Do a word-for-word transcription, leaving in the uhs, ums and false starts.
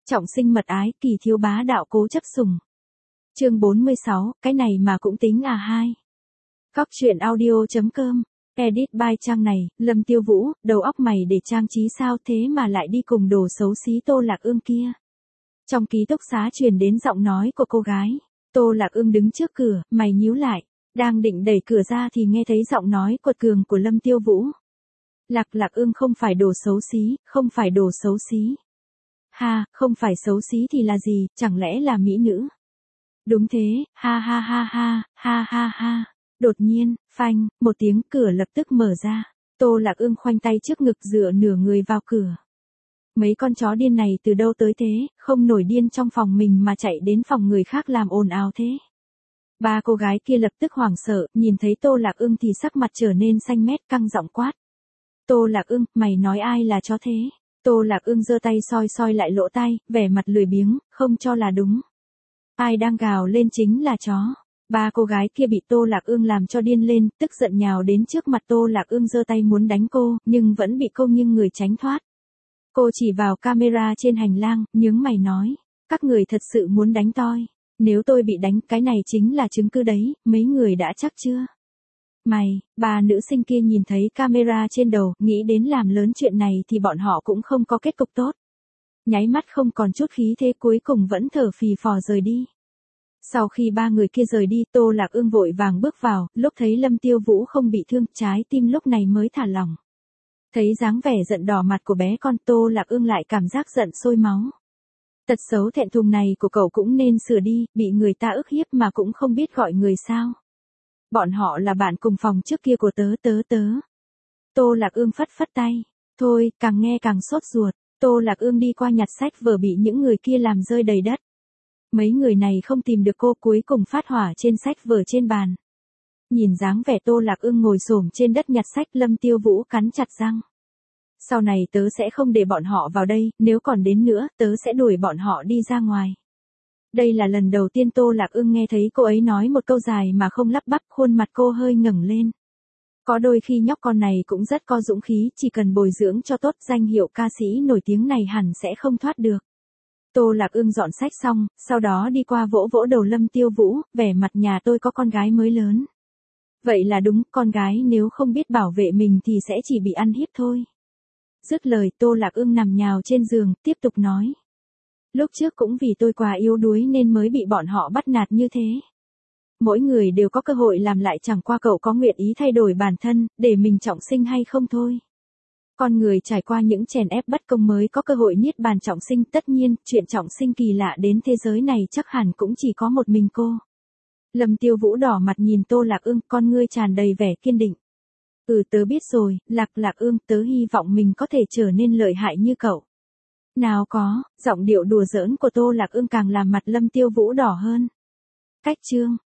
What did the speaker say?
Trọng sinh mật ái, kỳ thiếu bá đạo cố chấp sủng. Chương bốn mươi sáu, cái này mà cũng tính à hai. Góc truyện audio.com, edit by trang này, Lâm Tiêu Vũ, đầu óc mày để trang trí sao thế mà lại đi cùng đồ xấu xí Tô Lạc Ương kia. Trong ký túc xá truyền đến giọng nói của cô gái. Tô Lạc Ương đứng trước cửa, mày nhíu lại, đang định đẩy cửa ra thì nghe thấy giọng nói quật cường của Lâm Tiêu Vũ. Lạc Lạc Ương không phải đồ xấu xí, không phải đồ xấu xí. Ha, không phải xấu xí thì là gì, chẳng lẽ là mỹ nữ? Đúng thế, ha ha ha ha, ha ha ha. Đột nhiên, phanh, một tiếng cửa lập tức mở ra. Tô Lạc Ương khoanh tay trước ngực dựa nửa người vào cửa. Mấy con chó điên này từ đâu tới thế, không nổi điên trong phòng mình mà chạy đến phòng người khác làm ồn ào thế. Ba cô gái kia lập tức hoảng sợ, nhìn thấy Tô Lạc Ương thì sắc mặt trở nên xanh mét, căng giọng quát. Tô Lạc Ương, mày nói ai là chó thế? Tô Lạc Ương giơ tay soi soi lại lỗ tai, vẻ mặt lười biếng, không cho là đúng. Ai đang gào lên chính là chó. Ba cô gái kia bị Tô Lạc Ương làm cho điên lên, tức giận nhào đến trước mặt Tô Lạc Ương giơ tay muốn đánh cô, nhưng vẫn bị cô nghiêng người tránh thoát. Cô chỉ vào camera trên hành lang, nhướng mày nói, các người thật sự muốn đánh tôi. Nếu tôi bị đánh, cái này chính là chứng cứ đấy, mấy người đã chắc chưa? Mày, bà nữ sinh kia nhìn thấy camera trên đầu, nghĩ đến làm lớn chuyện này thì bọn họ cũng không có kết cục tốt. Nháy mắt không còn chút khí thế, cuối cùng vẫn thở phì phò rời đi. Sau khi ba người kia rời đi, Tô Lạc Ương vội vàng bước vào, lúc thấy Lâm Tiêu Vũ không bị thương, trái tim lúc này mới thả lỏng. Thấy dáng vẻ giận đỏ mặt của bé con, Tô Lạc Ương lại cảm giác giận sôi máu. Tật xấu thẹn thùng này của cậu cũng nên sửa đi, bị người ta ức hiếp mà cũng không biết gọi người sao. Bọn họ là bạn cùng phòng trước kia của tớ tớ tớ. Tô Lạc Ương phất phất tay. Thôi, càng nghe càng sốt ruột. Tô Lạc Ương đi qua nhặt sách vở bị những người kia làm rơi đầy đất. Mấy người này không tìm được cô, cuối cùng phát hỏa trên sách vở trên bàn. Nhìn dáng vẻ Tô Lạc Ương ngồi xổm trên đất nhặt sách, Lâm Tiêu Vũ cắn chặt răng. Sau này tớ sẽ không để bọn họ vào đây, nếu còn đến nữa, tớ sẽ đuổi bọn họ đi ra ngoài. Đây là lần đầu tiên Tô Lạc Ương nghe thấy cô ấy nói một câu dài mà không lắp bắp, khuôn mặt cô hơi ngẩng lên. Có đôi khi nhóc con này cũng rất có dũng khí, chỉ cần bồi dưỡng cho tốt, danh hiệu ca sĩ nổi tiếng này hẳn sẽ không thoát được. Tô Lạc Ương dọn sách xong, sau đó đi qua vỗ vỗ đầu Lâm Tiêu Vũ, vẻ mặt nhà tôi có con gái mới lớn. Vậy là đúng, con gái nếu không biết bảo vệ mình thì sẽ chỉ bị ăn hiếp thôi. Dứt lời, Tô Lạc Ương nằm nhào trên giường, tiếp tục nói. Lúc trước cũng vì tôi quá yếu đuối nên mới bị bọn họ bắt nạt như thế. Mỗi người đều có cơ hội làm lại, chẳng qua cậu có nguyện ý thay đổi bản thân, để mình trọng sinh hay không thôi. Con người trải qua những chèn ép bất công mới có cơ hội niết bàn trọng sinh, tất nhiên, chuyện trọng sinh kỳ lạ đến thế giới này chắc hẳn cũng chỉ có một mình cô. Lâm Tiêu Vũ đỏ mặt nhìn Tô Lạc Ương, con ngươi tràn đầy vẻ kiên định. Ừ, tớ biết rồi, Lạc Lạc Ương, tớ hy vọng mình có thể trở nên lợi hại như cậu. Nào có, giọng điệu đùa giỡn của Tô Lạc Ương càng làm mặt Lâm Tiêu Vũ đỏ hơn. Cách chương